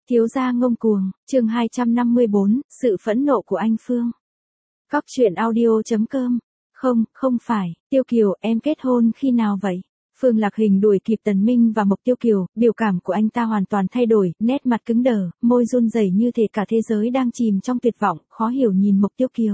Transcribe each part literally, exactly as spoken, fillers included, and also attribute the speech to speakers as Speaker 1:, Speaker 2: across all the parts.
Speaker 1: Thiếu gia ngông cuồng, chương hai trăm năm mươi bốn, sự phẫn nộ của anh Phương. Cóc truyện audio chấm com. Không, không phải, Tiêu Kiều, em kết hôn khi nào vậy? Phương Lạc Hình đuổi kịp Tần Minh và Mộc Tiêu Kiều, biểu cảm của anh ta hoàn toàn thay đổi, nét mặt cứng đờ, môi run rẩy như thể cả thế giới đang chìm trong tuyệt vọng, khó hiểu nhìn Mộc Tiêu Kiều.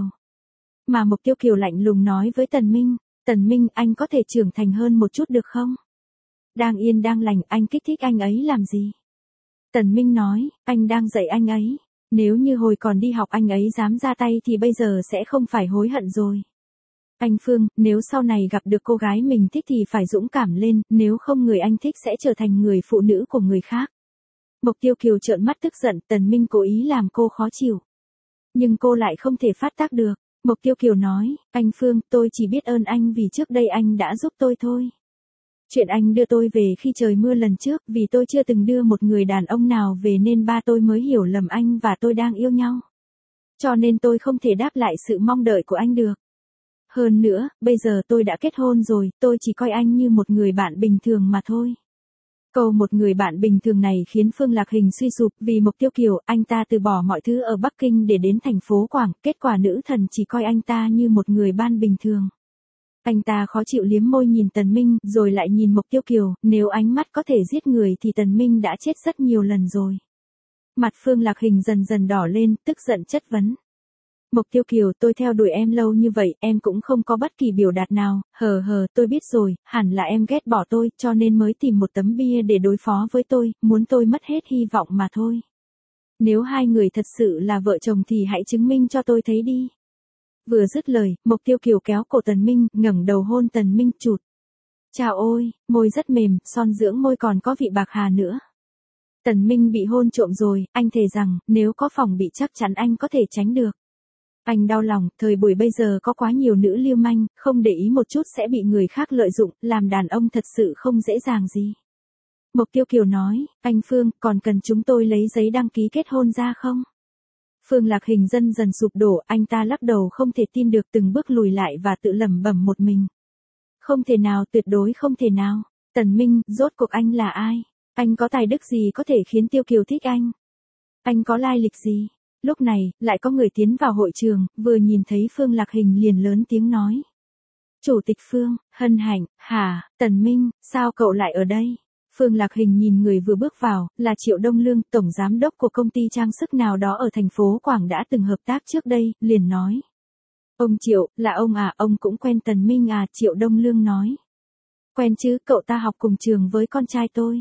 Speaker 1: Mà Mộc Tiêu Kiều lạnh lùng nói với Tần Minh, Tần Minh, anh có thể trưởng thành hơn một chút được không? Đang yên đang lành, anh kích thích anh ấy làm gì? Tần Minh nói, anh đang dạy anh ấy. Nếu như hồi còn đi học anh ấy dám ra tay thì bây giờ sẽ không phải hối hận rồi. Anh Phương, nếu sau này gặp được cô gái mình thích thì phải dũng cảm lên, nếu không người anh thích sẽ trở thành người phụ nữ của người khác. Mộc Tiêu Kiều trợn mắt tức giận, Tần Minh cố ý làm cô khó chịu. Nhưng cô lại không thể phát tác được. Mộc Tiêu Kiều nói, anh Phương, tôi chỉ biết ơn anh vì trước đây anh đã giúp tôi thôi. Chuyện anh đưa tôi về khi trời mưa lần trước, vì tôi chưa từng đưa một người đàn ông nào về nên ba tôi mới hiểu lầm anh và tôi đang yêu nhau. Cho nên tôi không thể đáp lại sự mong đợi của anh được. Hơn nữa, bây giờ tôi đã kết hôn rồi, tôi chỉ coi anh như một người bạn bình thường mà thôi. Câu một người bạn bình thường này khiến Phương Lạc Hình suy sụp, vì Mộc Tiêu Kiều, anh ta từ bỏ mọi thứ ở Bắc Kinh để đến thành phố Quảng, kết quả nữ thần chỉ coi anh ta như một người bạn bình thường. Anh ta khó chịu liếm môi nhìn Tần Minh, rồi lại nhìn Mộc Tiêu Kiều, nếu ánh mắt có thể giết người thì Tần Minh đã chết rất nhiều lần rồi. Mặt Phương Lạc Hình dần dần đỏ lên, tức giận chất vấn. Mộc Tiêu Kiều, tôi theo đuổi em lâu như vậy, em cũng không có bất kỳ biểu đạt nào, hờ hờ, tôi biết rồi, hẳn là em ghét bỏ tôi, cho nên mới tìm một tấm bia để đối phó với tôi, muốn tôi mất hết hy vọng mà thôi. Nếu hai người thật sự là vợ chồng thì hãy chứng minh cho tôi thấy đi. Vừa dứt lời, Mộc Tiêu Kiều kéo cổ Tần Minh, ngẩng đầu hôn Tần Minh chụt. Chào ôi, môi rất mềm, son dưỡng môi còn có vị bạc hà nữa. Tần Minh bị hôn trộm rồi, anh thề rằng, nếu có phòng bị chắc chắn anh có thể tránh được. Anh đau lòng, thời buổi bây giờ có quá nhiều nữ lưu manh, không để ý một chút sẽ bị người khác lợi dụng, làm đàn ông thật sự không dễ dàng gì. Mộc Tiêu Kiều nói, anh Phương, còn cần chúng tôi lấy giấy đăng ký kết hôn ra không? Phương Lạc Hình dần dần sụp đổ, anh ta lắc đầu không thể tin được, từng bước lùi lại và tự lẩm bẩm một mình. Không thể nào, tuyệt đối không thể nào. Tần Minh, rốt cuộc anh là ai? Anh có tài đức gì có thể khiến Tiêu Kiều thích anh? Anh có lai lịch gì? Lúc này, lại có người tiến vào hội trường, vừa nhìn thấy Phương Lạc Hình liền lớn tiếng nói. Chủ tịch Phương, hân hạnh, hả, Tần Minh, sao cậu lại ở đây? Phương Lạc Hình nhìn người vừa bước vào, là Triệu Đông Lương, tổng giám đốc của công ty trang sức nào đó ở thành phố Quảng đã từng hợp tác trước đây, liền nói. Ông Triệu, là ông à, ông cũng quen Tần Minh à, Triệu Đông Lương nói. Quen chứ, cậu ta học cùng trường với con trai tôi.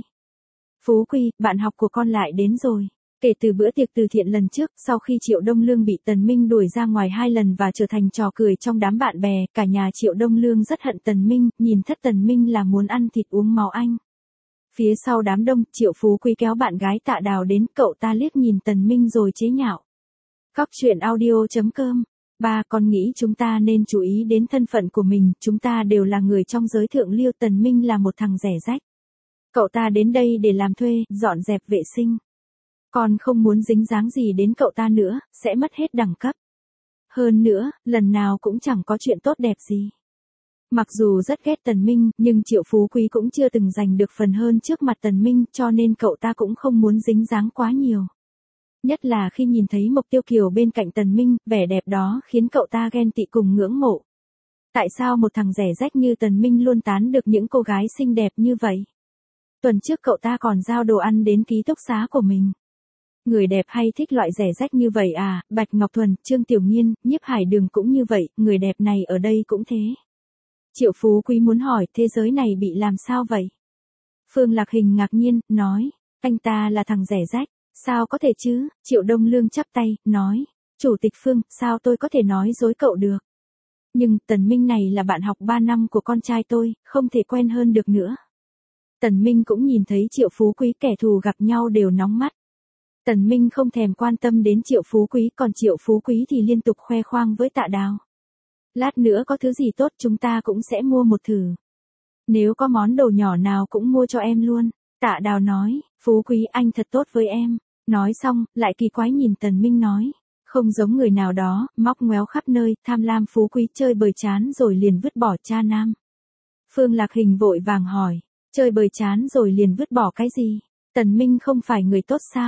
Speaker 1: Phú Quy, bạn học của con lại đến rồi. Kể từ bữa tiệc từ thiện lần trước, sau khi Triệu Đông Lương bị Tần Minh đuổi ra ngoài hai lần và trở thành trò cười trong đám bạn bè, cả nhà Triệu Đông Lương rất hận Tần Minh, nhìn thất Tần Minh là muốn ăn thịt uống máu anh. Phía sau đám đông, Triệu Phú Quý kéo bạn gái Tạ Đào đến, cậu ta liếc nhìn Tần Minh rồi chế nhạo. Cóc truyện audio chấm com. Ba, con nghĩ chúng ta nên chú ý đến thân phận của mình, chúng ta đều là người trong giới thượng lưu, Tần Minh là một thằng rẻ rách. Cậu ta đến đây để làm thuê, dọn dẹp vệ sinh. Con không muốn dính dáng gì đến cậu ta nữa, sẽ mất hết đẳng cấp. Hơn nữa, lần nào cũng chẳng có chuyện tốt đẹp gì. Mặc dù rất ghét Tần Minh, nhưng Triệu Phú Quý cũng chưa từng giành được phần hơn trước mặt Tần Minh, cho nên cậu ta cũng không muốn dính dáng quá nhiều. Nhất là khi nhìn thấy Mộc Tiêu Kiều bên cạnh Tần Minh, vẻ đẹp đó khiến cậu ta ghen tị cùng ngưỡng mộ. Tại sao một thằng rẻ rách như Tần Minh luôn tán được những cô gái xinh đẹp như vậy? Tuần trước cậu ta còn giao đồ ăn đến ký túc xá của mình. Người đẹp hay thích loại rẻ rách như vậy à, Bạch Ngọc Thuần, Trương Tiểu Nghiên, Nhiếp Hải Đường cũng như vậy, người đẹp này ở đây cũng thế. Triệu Phú Quý muốn hỏi, thế giới này bị làm sao vậy? Phương Lạc Hình ngạc nhiên, nói, anh ta là thằng rẻ rách, sao có thể chứ? Triệu Đông Lương chắp tay, nói, Chủ tịch Phương, sao tôi có thể nói dối cậu được? Nhưng, Tần Minh này là bạn học ba năm của con trai tôi, không thể quen hơn được nữa. Tần Minh cũng nhìn thấy Triệu Phú Quý, kẻ thù gặp nhau đều nóng mắt. Tần Minh không thèm quan tâm đến Triệu Phú Quý, còn Triệu Phú Quý thì liên tục khoe khoang với Tạ Đào. Lát nữa có thứ gì tốt chúng ta cũng sẽ mua một thử. Nếu có món đồ nhỏ nào cũng mua cho em luôn. Tạ Đào nói, Phú Quý anh thật tốt với em. Nói xong, lại kỳ quái nhìn Tần Minh nói. Không giống người nào đó, móc ngoéo khắp nơi, tham lam Phú Quý chơi bời chán rồi liền vứt bỏ cha nam. Phương Lạc Hình vội vàng hỏi, chơi bời chán rồi liền vứt bỏ cái gì? Tần Minh không phải người tốt sao?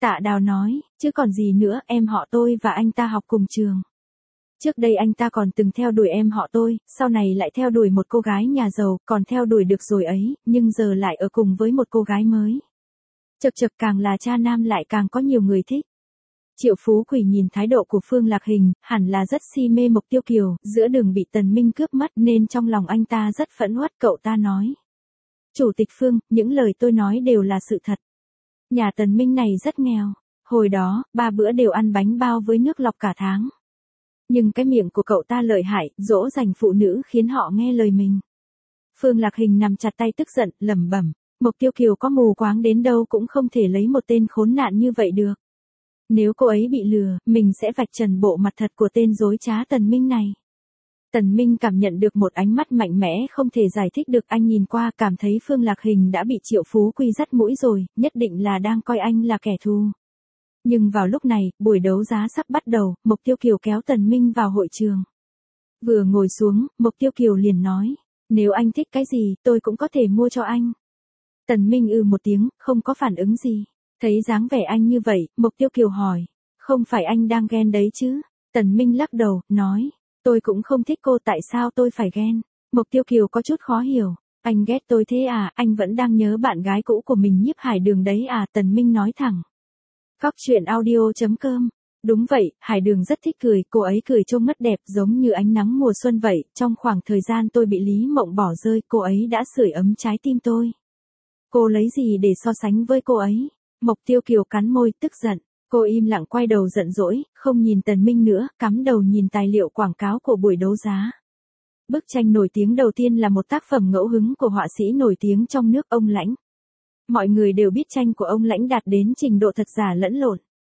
Speaker 1: Tạ Đào nói, chứ còn gì nữa, em họ tôi và anh ta học cùng trường. Trước đây anh ta còn từng theo đuổi em họ tôi, sau này lại theo đuổi một cô gái nhà giàu, còn theo đuổi được rồi ấy, nhưng giờ lại ở cùng với một cô gái mới. Chật chật, càng là cha nam lại càng có nhiều người thích. Triệu Phú Quỳ nhìn thái độ của Phương Lạc Hình, hẳn là rất si mê Mộc Tiêu Kiều, giữa đường bị Tần Minh cướp mất nên trong lòng anh ta rất phẫn uất. Cậu ta nói, Chủ tịch Phương, những lời tôi nói đều là sự thật. Nhà Tần Minh này rất nghèo, hồi đó, ba bữa đều ăn bánh bao với nước lọc cả tháng. Nhưng cái miệng của cậu ta lợi hại, dỗ dành phụ nữ khiến họ nghe lời mình. Phương Lạc Hình nằm chặt tay tức giận, lẩm bẩm, Mộc Tiêu Kiều có mù quáng đến đâu cũng không thể lấy một tên khốn nạn như vậy được. Nếu cô ấy bị lừa, mình sẽ vạch trần bộ mặt thật của tên dối trá Tần Minh này. Tần Minh cảm nhận được một ánh mắt mạnh mẽ không thể giải thích được, anh nhìn qua cảm thấy Phương Lạc Hình đã bị Triệu Phú Quy dắt mũi rồi, nhất định là đang coi anh là kẻ thù. Nhưng vào lúc này, buổi đấu giá sắp bắt đầu, Mộc Tiêu Kiều kéo Tần Minh vào hội trường. Vừa ngồi xuống, Mộc Tiêu Kiều liền nói, nếu anh thích cái gì, tôi cũng có thể mua cho anh. Tần Minh ư một tiếng, không có phản ứng gì. Thấy dáng vẻ anh như vậy, Mộc Tiêu Kiều hỏi, không phải anh đang ghen đấy chứ? Tần Minh lắc đầu, nói, tôi cũng không thích cô, tại sao tôi phải ghen? Mộc Tiêu Kiều có chút khó hiểu, anh ghét tôi thế à, anh vẫn đang nhớ bạn gái cũ của mình Nhiếp Hải Đường đấy à? Tần Minh nói thẳng. Cóc truyện audio chấm com. Đúng vậy, Hải Đường rất thích cười, cô ấy cười trông mất đẹp giống như ánh nắng mùa xuân vậy, trong khoảng thời gian tôi bị Lý Mộng bỏ rơi, cô ấy đã sưởi ấm trái tim tôi. Cô lấy gì để so sánh với cô ấy? Mộc Tiêu Kiều cắn môi, tức giận. Cô im lặng quay đầu giận dỗi, không nhìn Tần Minh nữa, cắm đầu nhìn tài liệu quảng cáo của buổi đấu giá. Bức tranh nổi tiếng đầu tiên là một tác phẩm ngẫu hứng của họa sĩ nổi tiếng trong nước, ông Lãnh. Mọi người đều biết tranh của ông Lãnh đạt đến trình độ thật giả lẫn lộn.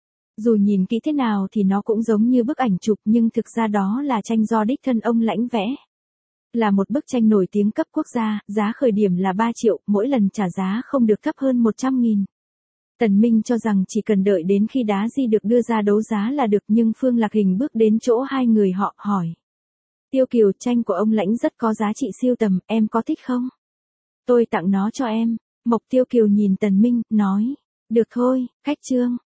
Speaker 1: Dù nhìn kỹ thế nào thì nó cũng giống như bức ảnh chụp, nhưng thực ra đó là tranh do đích thân ông Lãnh vẽ. Là một bức tranh nổi tiếng cấp quốc gia, giá khởi điểm là ba triệu, mỗi lần trả giá không được thấp hơn một trăm nghìn. Tần Minh cho rằng chỉ cần đợi đến khi đá di được đưa ra đấu giá là được, nhưng Phương Lạc Hình bước đến chỗ hai người họ, hỏi. Tiêu Kiều, tranh của ông Lãnh rất có giá trị siêu tầm, em có thích không? Tôi tặng nó cho em. Mộc Tiêu Kiều nhìn Tần Minh, nói. Được thôi, khách trương.